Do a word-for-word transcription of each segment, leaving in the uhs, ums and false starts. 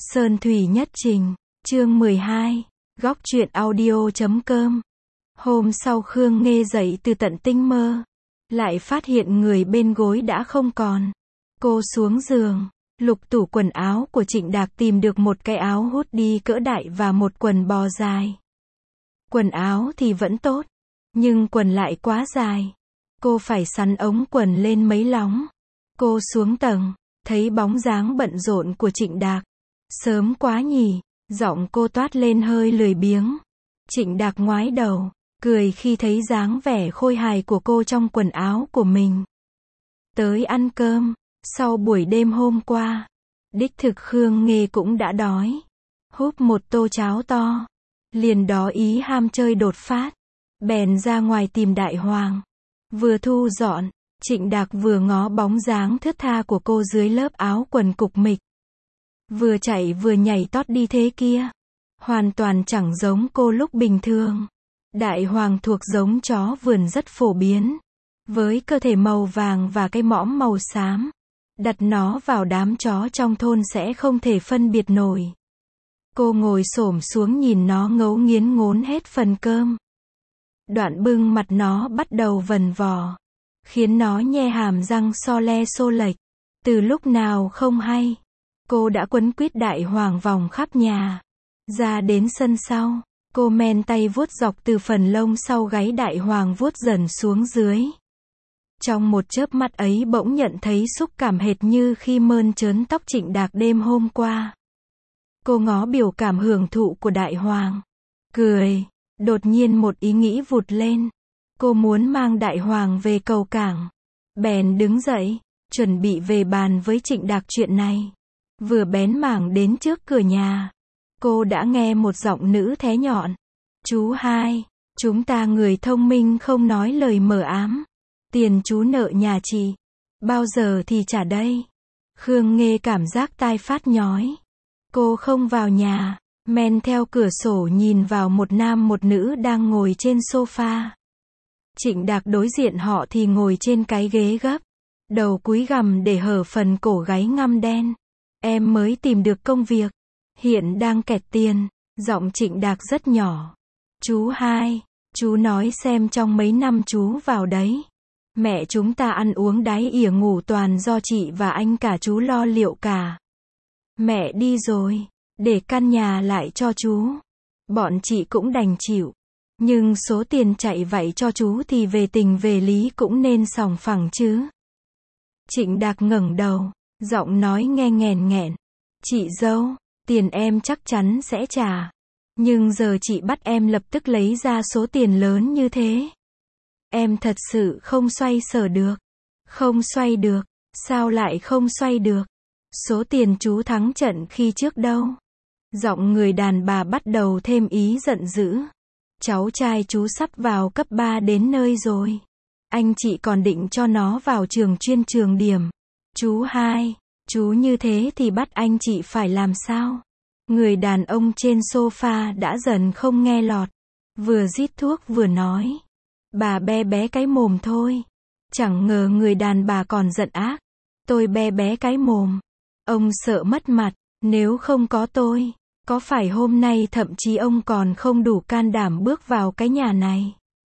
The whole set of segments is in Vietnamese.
Sơn Thủy Nhất Trình, chương mười hai, góc truyện audio chấm com. Hôm sau Khương Nghê dậy từ tận tinh mơ, lại phát hiện người bên gối đã không còn. Cô xuống giường, lục tủ quần áo của Trịnh Đạc tìm được một cái áo hoodie cỡ đại và một quần bò dài. Quần áo thì vẫn tốt, nhưng quần lại quá dài. Cô phải sắn ống quần lên mấy lóng. Cô xuống tầng, thấy bóng dáng bận rộn của Trịnh Đạc. Sớm quá nhỉ, giọng cô toát lên hơi lười biếng. Trịnh Đạc ngoái đầu, cười khi thấy dáng vẻ khôi hài của cô trong quần áo của mình. Tới ăn cơm, sau buổi đêm hôm qua, đích thực Khương Nghê cũng đã đói. Húp một tô cháo to, liền đó ý ham chơi đột phát, bèn ra ngoài tìm Đại Hoàng. Vừa thu dọn, Trịnh Đạc vừa ngó bóng dáng thướt tha của cô dưới lớp áo quần cục mịch. Vừa chạy vừa nhảy tót đi thế kia. Hoàn toàn chẳng giống cô lúc bình thường. Đại Hoàng thuộc giống chó vườn rất phổ biến. Với cơ thể màu vàng và cái mõm màu xám. Đặt nó vào đám chó trong thôn sẽ không thể phân biệt nổi. Cô ngồi xổm xuống nhìn nó ngấu nghiến ngốn hết phần cơm. Đoạn bưng mặt nó bắt đầu vần vò. Khiến nó nhe hàm răng so le xô lệch. Từ lúc nào không hay, cô đã quấn quýt Đại Hoàng vòng khắp nhà. Ra đến sân sau, cô men tay vuốt dọc từ phần lông sau gáy Đại Hoàng vuốt dần xuống dưới. Trong một chớp mắt ấy bỗng nhận thấy xúc cảm hệt như khi mơn trớn tóc Trịnh Đạc đêm hôm qua. Cô ngó biểu cảm hưởng thụ của Đại Hoàng. Cười, đột nhiên một ý nghĩ vụt lên. Cô muốn mang Đại Hoàng về cầu cảng. Bèn đứng dậy, chuẩn bị về bàn với Trịnh Đạc chuyện này. Vừa bén mảng đến trước cửa nhà, cô đã nghe một giọng nữ thé nhọn. Chú hai, chúng ta người thông minh không nói lời mờ ám. Tiền chú nợ nhà chị, bao giờ thì trả đây? Khương Nghê cảm giác tai phát nhói. Cô không vào nhà, men theo cửa sổ nhìn vào một nam một nữ đang ngồi trên sofa. Trịnh Đạc đối diện họ thì ngồi trên cái ghế gấp, đầu cúi gằm để hở phần cổ gáy ngăm đen. Em mới tìm được công việc, hiện đang kẹt tiền. Giọng Trịnh Đạc rất nhỏ. Chú hai, chú nói xem trong mấy năm chú vào đấy, mẹ chúng ta ăn uống đái ỉa ngủ toàn do chị và anh cả chú lo liệu cả. Mẹ đi rồi, để căn nhà lại cho chú. Bọn chị cũng đành chịu. Nhưng số tiền chạy vạy cho chú thì về tình về lý cũng nên sòng phẳng chứ. Trịnh Đạc ngẩng đầu, giọng nói nghe nghèn nghẹn. Chị dâu, tiền em chắc chắn sẽ trả. Nhưng giờ chị bắt em lập tức lấy ra số tiền lớn như thế. Em thật sự không xoay sở được. Không xoay được, sao lại không xoay được? Số tiền chú thắng trận khi trước đâu? Giọng người đàn bà bắt đầu thêm ý giận dữ. Cháu trai chú sắp vào cấp ba đến nơi rồi. Anh chị còn định cho nó vào trường chuyên trường điểm. Chú hai, chú như thế thì bắt anh chị phải làm sao? Người đàn ông trên sofa đã dần không nghe lọt. Vừa rít thuốc vừa nói. Bà be bé cái mồm thôi. Chẳng ngờ người đàn bà còn giận ác. Tôi be bé cái mồm. Ông sợ mất mặt. Nếu không có tôi, có phải hôm nay thậm chí ông còn không đủ can đảm bước vào cái nhà này?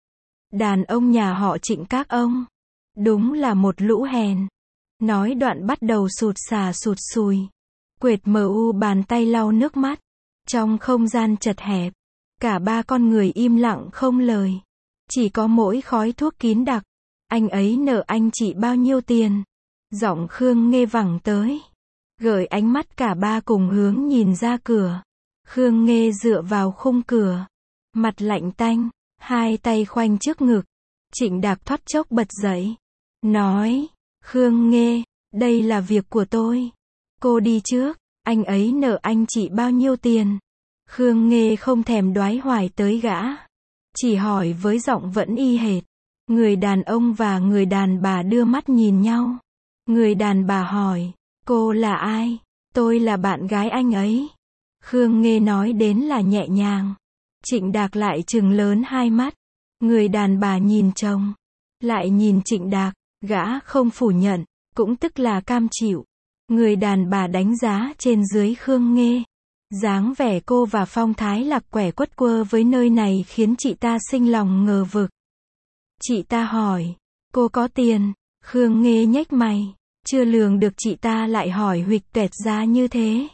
Đàn ông nhà họ Trịnh các ông, đúng là một lũ hèn. Nói đoạn bắt đầu sụt sà sụt sùi. Quệt mờ u bàn tay lau nước mắt. Trong không gian chật hẹp, cả ba con người im lặng không lời. Chỉ có mỗi khói thuốc kín đặc. Anh ấy nợ anh chị bao nhiêu tiền? Giọng Khương Nghê vẳng tới. Gợi ánh mắt cả ba cùng hướng nhìn ra cửa. Khương Nghê dựa vào khung cửa, mặt lạnh tanh, hai tay khoanh trước ngực. Trịnh Đạc thoát chốc bật dậy, nói, Khương Nghê, đây là việc của tôi. Cô đi trước, anh ấy nợ anh chị bao nhiêu tiền? Khương Nghê không thèm đoái hoài tới gã, chỉ hỏi với giọng vẫn y hệt. Người đàn ông và người đàn bà đưa mắt nhìn nhau. Người đàn bà hỏi, cô là ai? Tôi là bạn gái anh ấy. Khương Nghê nói đến là nhẹ nhàng. Trịnh Đạc lại trừng lớn hai mắt. Người đàn bà nhìn chồng, lại nhìn Trịnh Đạc. Gã không phủ nhận, cũng tức là cam chịu. Người đàn bà đánh giá trên dưới Khương Nghê. Dáng vẻ cô và phong thái lạc quẻ quất quơ với nơi này khiến chị ta sinh lòng ngờ vực. Chị ta hỏi, cô có tiền? Khương Nghê nhếch mày, chưa lường được chị ta lại hỏi huỵch toẹt ra như thế.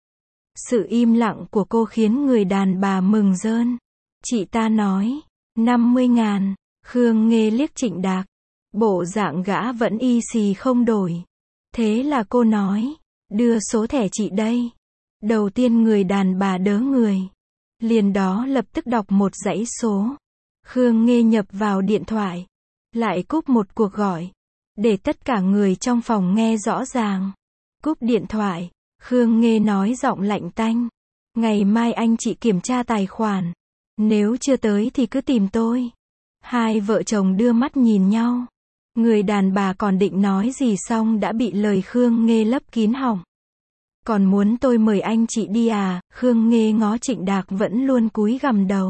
Sự im lặng của cô khiến người đàn bà mừng rơn. Chị ta nói, năm mươi ngàn. Khương Nghê liếc Trịnh Đạc. Bộ dạng gã vẫn y xì không đổi. Thế là cô nói, đưa số thẻ chị đây. Đầu tiên người đàn bà đớ người. Liền đó lập tức đọc một dãy số. Khương Nghê nhập vào điện thoại. Lại cúp một cuộc gọi. Để tất cả người trong phòng nghe rõ ràng. Cúp điện thoại. Khương Nghê nói giọng lạnh tanh. Ngày mai anh chị kiểm tra tài khoản. Nếu chưa tới thì cứ tìm tôi. Hai vợ chồng đưa mắt nhìn nhau. Người đàn bà còn định nói gì xong đã bị lời Khương Nghê lấp kín họng. Còn muốn tôi mời anh chị đi à? Khương Nghê ngó Trịnh Đạc vẫn luôn cúi gằm đầu.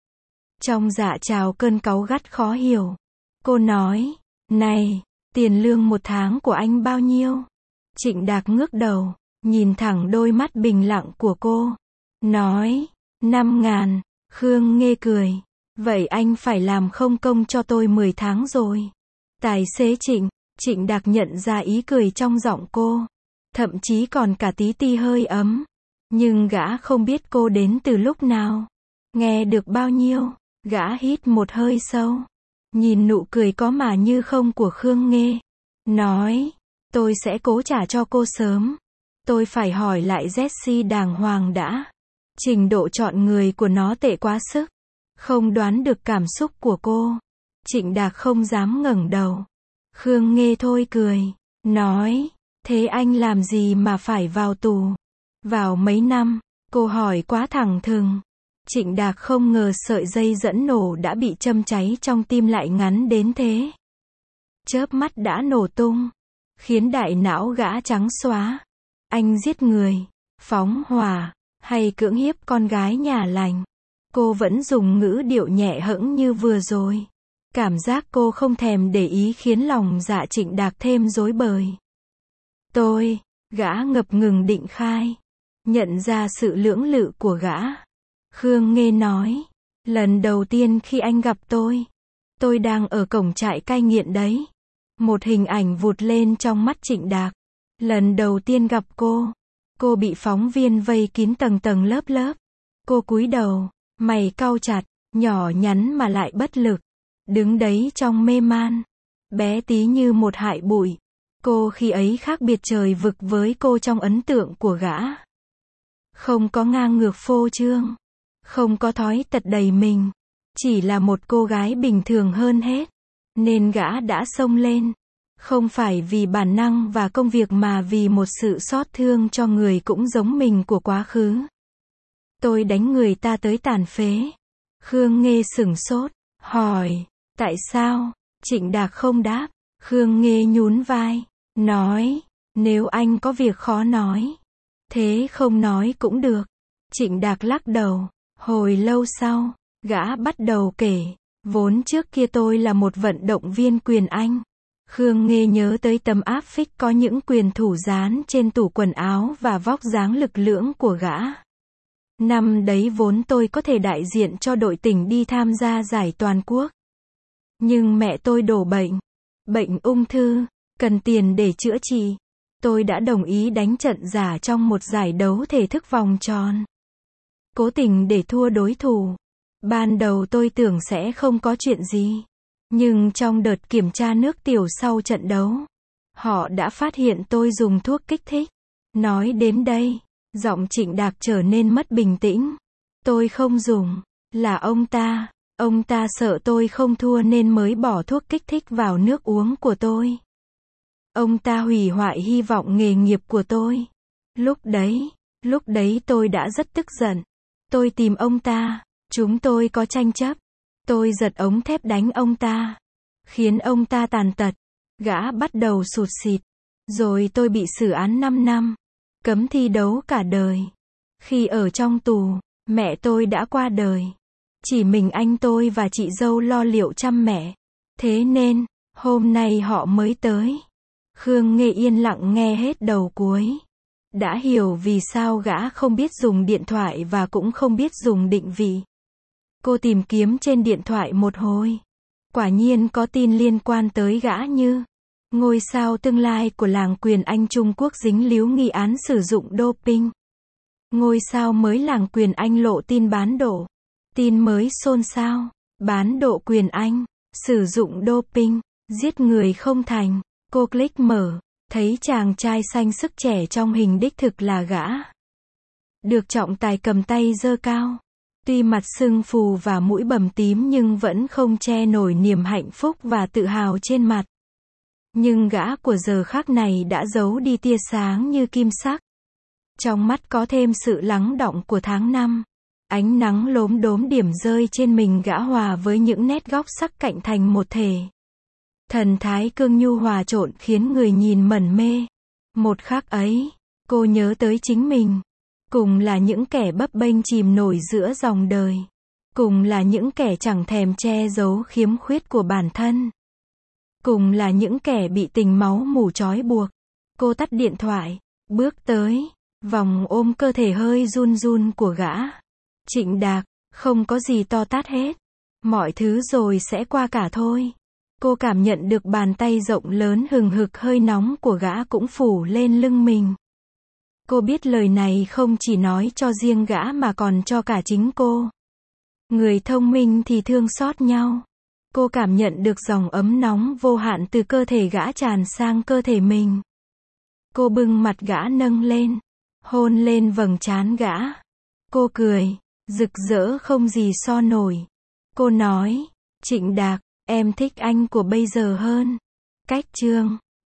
Trong dạ trào cơn cáu gắt khó hiểu. Cô nói, này, tiền lương một tháng của anh bao nhiêu? Trịnh Đạc ngước đầu, nhìn thẳng đôi mắt bình lặng của cô. Nói, năm ngàn. Khương Nghê cười. Vậy anh phải làm không công cho tôi mười tháng rồi. Tài xế Trịnh. Trịnh Đạc nhận ra ý cười trong giọng cô. Thậm chí còn cả tí ti hơi ấm. Nhưng gã không biết cô đến từ lúc nào. Nghe được bao nhiêu. Gã hít một hơi sâu. Nhìn nụ cười có mà như không của Khương Nghê. Nói, tôi sẽ cố trả cho cô sớm. Tôi phải hỏi lại Jessie đàng hoàng đã. Trình độ chọn người của nó tệ quá sức. Không đoán được cảm xúc của cô. Trịnh Đạc không dám ngẩng đầu. Khương Nghê thôi cười. Nói, thế anh làm gì mà phải vào tù? Vào mấy năm? Cô hỏi quá thẳng thừng. Trịnh Đạc không ngờ sợi dây dẫn nổ đã bị châm cháy trong tim lại ngắn đến thế. Chớp mắt đã nổ tung. Khiến đại não gã trắng xóa. Anh giết người, phóng hỏa, hay cưỡng hiếp con gái nhà lành. Cô vẫn dùng ngữ điệu nhẹ hẫng như vừa rồi. Cảm giác cô không thèm để ý khiến lòng dạ Trịnh Đạc thêm rối bời. Tôi, gã ngập ngừng định khai. Nhận ra sự lưỡng lự của gã. Khương Nghê nói, lần đầu tiên khi anh gặp tôi, tôi đang ở cổng trại cai nghiện đấy. Một hình ảnh vụt lên trong mắt Trịnh Đạc. Lần đầu tiên gặp cô, cô bị phóng viên vây kín tầng tầng lớp lớp. Cô cúi đầu, mày cau chặt, nhỏ nhắn mà lại bất lực. Đứng đấy trong mê man, bé tí như một hại bụi. Cô khi ấy khác biệt trời vực với cô trong ấn tượng của gã. Không có ngang ngược phô trương, không có thói tật đầy mình. Chỉ là một cô gái bình thường hơn hết. Nên gã đã xông lên. Không phải vì bản năng và công việc mà vì một sự xót thương cho người cũng giống mình của quá khứ. Tôi đánh người ta tới tàn phế. Khương Nghê sửng sốt, hỏi, tại sao? Trịnh Đạc không đáp. Khương Nghê nhún vai, nói, nếu anh có việc khó nói, thế không nói cũng được. Trịnh Đạc lắc đầu. Hồi lâu sau, gã bắt đầu kể, vốn trước kia tôi là một vận động viên quyền Anh. Khương Nghê nhớ tới tấm áp phích có những quyền thủ dán trên tủ quần áo và vóc dáng lực lưỡng của gã. Năm đấy vốn tôi có thể đại diện cho đội tỉnh đi tham gia giải toàn quốc. Nhưng mẹ tôi đổ bệnh, bệnh ung thư, cần tiền để chữa trị. Tôi đã đồng ý đánh trận giả trong một giải đấu thể thức vòng tròn. Cố tình để thua đối thủ. Ban đầu tôi tưởng sẽ không có chuyện gì. Nhưng trong đợt kiểm tra nước tiểu sau trận đấu, họ đã phát hiện tôi dùng thuốc kích thích. Nói đến đây, giọng Trịnh Đạc trở nên mất bình tĩnh. Tôi không dùng, là ông ta. Ông ta sợ tôi không thua nên mới bỏ thuốc kích thích vào nước uống của tôi. Ông ta hủy hoại hy vọng nghề nghiệp của tôi. Lúc đấy, lúc đấy tôi đã rất tức giận. Tôi tìm ông ta, chúng tôi có tranh chấp. Tôi giật ống thép đánh ông ta, khiến ông ta tàn tật. Gã bắt đầu sụt sịt. Rồi tôi bị xử án năm năm, cấm thi đấu cả đời. Khi ở trong tù, mẹ tôi đã qua đời. Chỉ mình anh tôi và chị dâu lo liệu chăm mẹ. Thế nên, hôm nay họ mới tới. Khương Nghê yên lặng nghe hết đầu cuối. Đã hiểu vì sao gã không biết dùng điện thoại và cũng không biết dùng định vị. Cô tìm kiếm trên điện thoại một hồi. Quả nhiên có tin liên quan tới gã như ngôi sao tương lai của làng quyền Anh Trung Quốc dính líu nghi án sử dụng doping. Ngôi sao mới làng quyền Anh lộ tin bán độ. Tin mới xôn xao. Bán độ quyền Anh. Sử dụng doping. Giết người không thành. Cô click mở. Thấy chàng trai xanh sức trẻ trong hình đích thực là gã. Được trọng tài cầm tay giơ cao. Tuy mặt sưng phù và mũi bầm tím nhưng vẫn không che nổi niềm hạnh phúc và tự hào trên mặt. Nhưng gã của giờ khắc này đã giấu đi tia sáng như kim sắc. Trong mắt có thêm sự lắng đọng của tháng năm. Ánh nắng lốm đốm điểm rơi trên mình gã hòa với những nét góc sắc cạnh thành một thể. Thần thái cương nhu hòa trộn khiến người nhìn mẩn mê. Một khắc ấy, cô nhớ tới chính mình. Cùng là những kẻ bấp bênh chìm nổi giữa dòng đời. Cùng là những kẻ chẳng thèm che giấu khiếm khuyết của bản thân. Cùng là những kẻ bị tình máu mủ trói buộc. Cô tắt điện thoại, bước tới, vòng ôm cơ thể hơi run run của gã. Trịnh Đạc, không có gì to tát hết. Mọi thứ rồi sẽ qua cả thôi. Cô cảm nhận được bàn tay rộng lớn hừng hực hơi nóng của gã cũng phủ lên lưng mình. Cô biết lời này không chỉ nói cho riêng gã mà còn cho cả chính cô. Người thông minh thì thương xót nhau. Cô cảm nhận được dòng ấm nóng vô hạn từ cơ thể gã tràn sang cơ thể mình. Cô bưng mặt gã nâng lên, hôn lên vầng trán gã. Cô cười, rực rỡ không gì so nổi. Cô nói, Trịnh Đạc, em thích anh của bây giờ hơn. Cách chương